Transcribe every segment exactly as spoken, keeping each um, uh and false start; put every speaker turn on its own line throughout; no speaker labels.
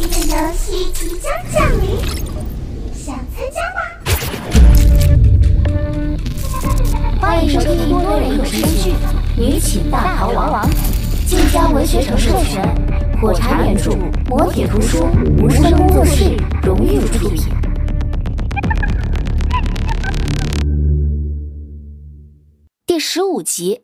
的游戏即将降临，想参加吗？
欢迎收听多人有声剧《女寝大逃亡》，晋江文学城授权，火柴原著，磨铁图书，无声工作室荣誉出品。第十五集。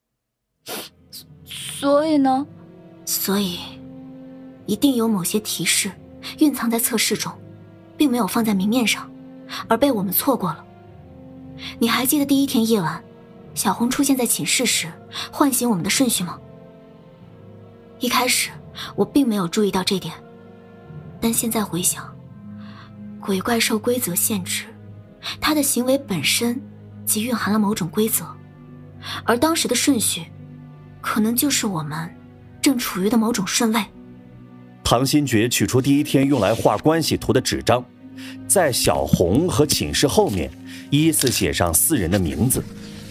所以呢？
所以，一定有某些提示蕴藏在测试中，并没有放在明面上，而被我们错过了。你还记得第一天夜晚，小红出现在寝室时唤醒我们的顺序吗？一开始我并没有注意到这点，但现在回想，鬼怪受规则限制，他的行为本身即蕴含了某种规则，而当时的顺序可能就是我们正处于的某种顺位。
唐新觉取出第一天用来画关系图的纸张，在小红和寝室后面依次写上四人的名字。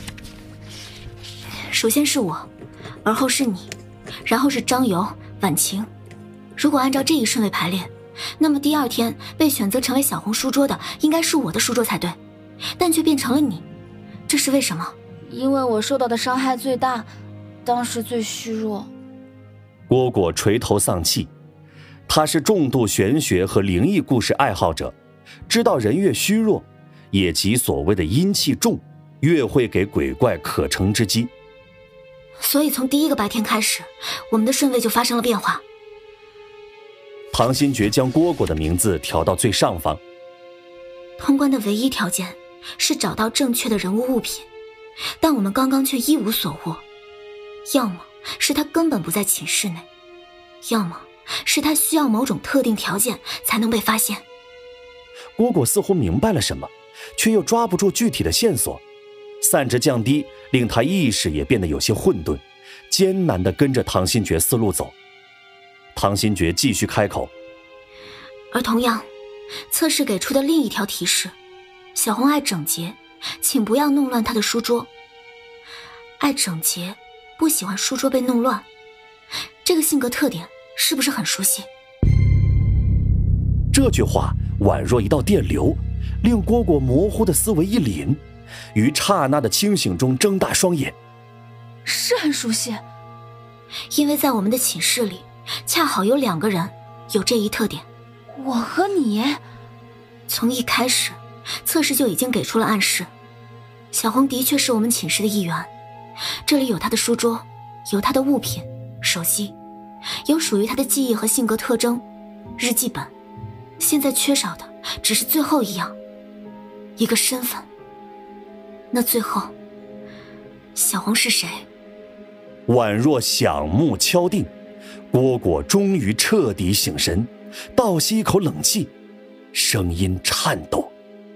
首先是我，而后是你，然后是张游、婉晴。如果按照这一顺位排列，那么第二天被选择成为小红书桌的应该是我的书桌才对，但却变成了你，这是为什么？
因为我受到的伤害最大，当时最虚弱。
蝈蝈垂头丧气，他是重度玄学和灵异故事爱好者，知道人越虚弱，也即所谓的阴气重，越会给鬼怪可乘之机。
所以从第一个白天开始，我们的顺位就发生了变化。
唐新觉将蝈蝈的名字调到最上方。
通关的唯一条件是找到正确的人物物品，但我们刚刚却一无所获。要么是他根本不在寝室内，要么是他需要某种特定条件才能被发现。
蝈蝈似乎明白了什么，却又抓不住具体的线索。散值降低，令他意识也变得有些混沌，艰难地跟着唐新觉思路走。唐新觉继续开口，
而同样，测试给出的另一条提示，小红爱整洁，请不要弄乱她的书桌。爱整洁，不喜欢书桌被弄乱，这个性格特点是不是很熟悉？
这句话宛若一道电流，令蝈蝈模糊的思维一凛，于刹那的清醒中睁大双眼。
是很熟悉，
因为在我们的寝室里，恰好有两个人有这一特点。
我和你。
从一开始，测试就已经给出了暗示，小红的确是我们寝室的一员。这里有她的书桌，有她的物品、手机，有属于她的记忆和性格特征，日记本。现在缺少的只是最后一样，一个身份。那最后，小红是谁？
宛若响木敲定，蝈蝈终于彻底醒神，倒吸一口冷气，声音颤抖。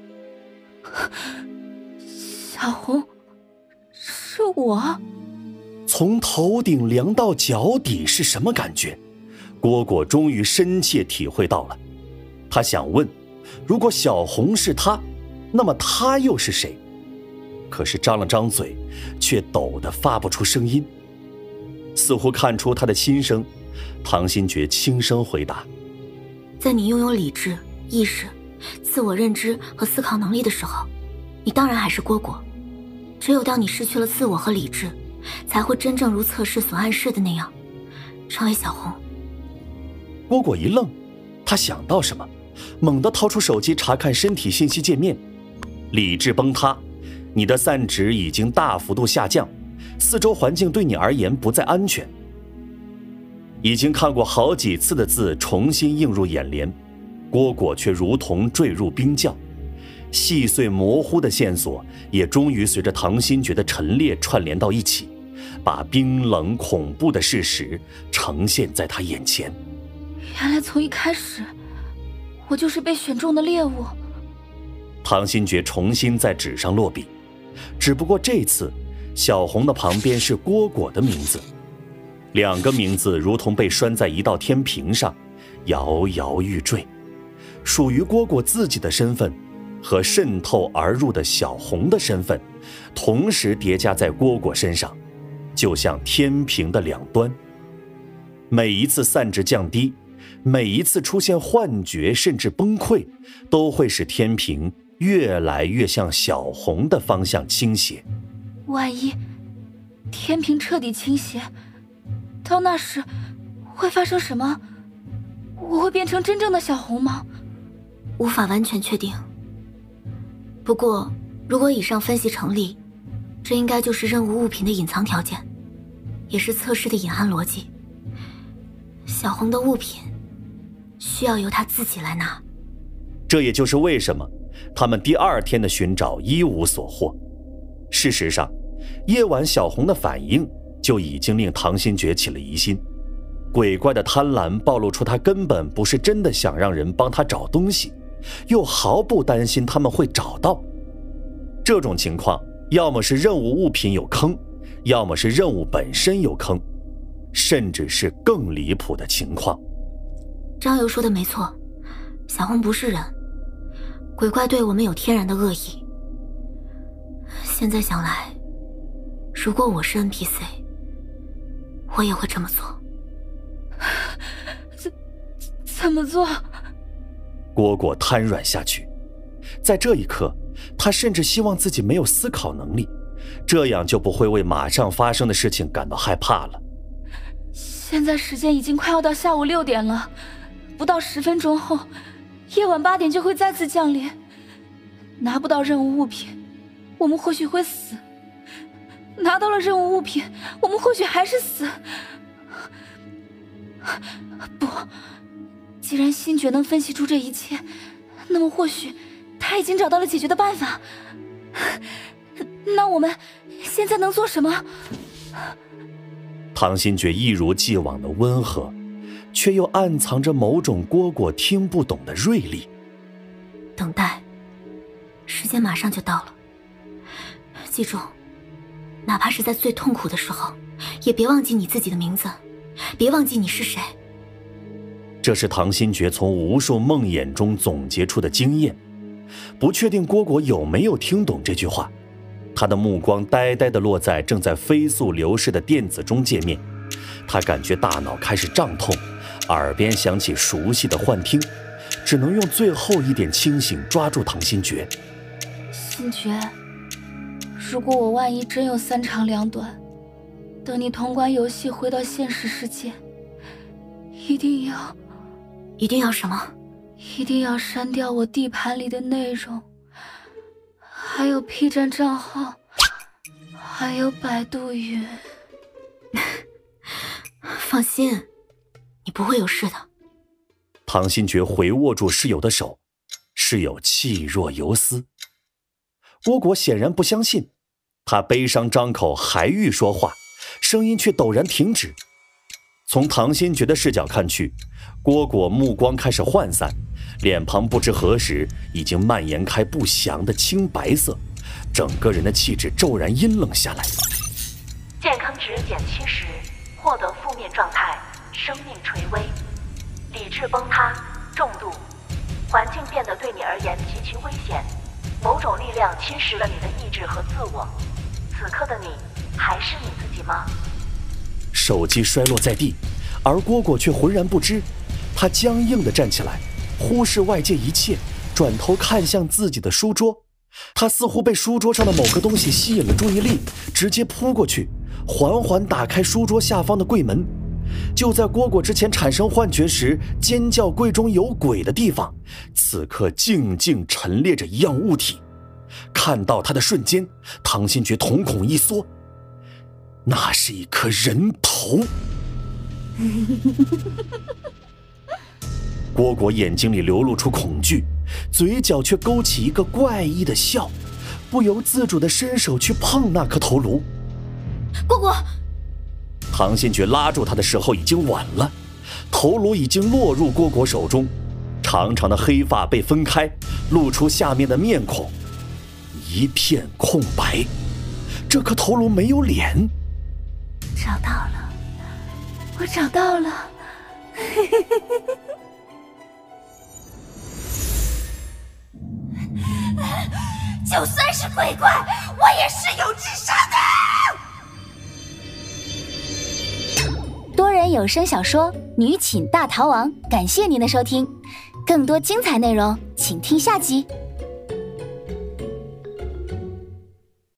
小红，是我。
从头顶凉到脚底是什么感觉？蝈蝈终于深切体会到了。他想问，如果小红是他，那么他又是谁？可是张了张嘴，却抖得发不出声音。似乎看出他的心声，唐新觉轻声回答：
在你拥有理智、意识、自我认知和思考能力的时候，你当然还是蝈蝈。只有当你失去了自我和理智，才会真正如测试所暗示的那样，成为小红。
蝈蝈一愣，他想到什么，猛地掏出手机查看身体信息界面。理智崩塌，你的散值已经大幅度下降，四周环境对你而言不再安全。已经看过好几次的字重新映入眼帘，蝈蝈却如同坠入冰窖，细碎模糊的线索也终于随着唐新觉的陈列串联到一起，把冰冷恐怖的事实呈现在他眼前。
原来从一开始，我就是被选中的猎物。
唐新觉重新在纸上落笔，只不过这次小红的旁边是蝈蝈的名字，两个名字如同被拴在一道天平上，摇摇欲坠。属于蝈蝈自己的身份和渗透而入的小红的身份同时叠加在蝈蝈身上，就像天平的两端。每一次散值降低， 每一次出现幻觉甚至崩溃，都会使天平越来越向小红的方向倾斜。
万一天平彻底倾斜，到那时会发生什么？我会变成真正的小红吗？
无法完全确定。不过，如果以上分析成立，这应该就是任务物品的隐藏条件，也是测试的隐含逻辑。小红的物品需要由他自己来拿。
这也就是为什么他们第二天的寻找一无所获。事实上，夜晚小红的反应就已经令唐新觉起了疑心。鬼怪的贪婪暴露出他根本不是真的想让人帮他找东西，又毫不担心他们会找到。这种情况，要么是任务物品有坑，要么是任务本身有坑，甚至是更离谱的情况。
张游说的没错，小红不是人，鬼怪对我们有天然的恶意。现在想来，如果我是 N P C， 我也会这么做。
怎怎么做？
蝈蝈瘫软下去。在这一刻，他甚至希望自己没有思考能力，这样就不会为马上发生的事情感到害怕了。
现在时间已经快要到下午六点了，不到十分钟后，夜晚八点就会再次降临。拿不到任务物品，我们或许会死；拿到了任务物品，我们或许还是死。不，既然星爵能分析出这一切，那么或许他已经找到了解决的办法。那我们现在能做什么？
唐新觉一如既往的温和，却又暗藏着某种蝈蝈听不懂的锐利。
等待，时间马上就到了。记住，哪怕是在最痛苦的时候，也别忘记你自己的名字，别忘记你是谁。
这是唐新觉从无数梦魇中总结出的经验。不确定蝈蝈有没有听懂这句话，他的目光呆呆地落在正在飞速流逝的电子钟界面，他感觉大脑开始胀痛，耳边响起熟悉的幻听，只能用最后一点清醒抓住唐新觉。
新觉，如果我万一真有三长两短，等你通关游戏回到现实世界，一定要
一定要什么？
一定要删掉我地盘里的内容，还有 P 站账号，还有百度云。
放心，你不会有事的。
唐新觉回握住室友的手，室友气若游丝。蝈蝈显然不相信，他悲伤张口还欲说话，声音却陡然停止。从唐新觉的视角看去，蝈蝈目光开始涣散，脸庞不知何时已经蔓延开不祥的青白色，整个人的气质骤然阴冷下来。
健康值减七十，获得负面状态，生命垂危，理智崩塌，重度，环境变得对你而言极其危险，某种力量侵蚀了你的意志和自我。此刻的你还是你自己吗？
手机摔落在地，而蝈蝈却浑然不知。他僵硬地站起来，忽视外界一切，转头看向自己的书桌。他似乎被书桌上的某个东西吸引了注意力，直接扑过去，缓缓打开书桌下方的柜门。就在蝈蝈之前产生幻觉时尖叫柜中有鬼的地方，此刻静静陈列着一样物体。看到它的瞬间，唐新觉瞳孔一缩，那是一颗人头。蝈蝈眼睛里流露出恐惧，嘴角却勾起一个怪异的笑，不由自主地伸手去碰那颗头颅。
蝈蝈！
唐新觉拉住他的时候已经晚了，头颅已经落入蝈蝈手中，长长的黑发被分开，露出下面的面孔，一片空白。这颗头颅没有脸。
找到了，
我找到了。
就算是鬼怪，我也是有智商的。
多人有声小说《女寝大逃亡》，感谢您的收听，更多精彩内容请听下集。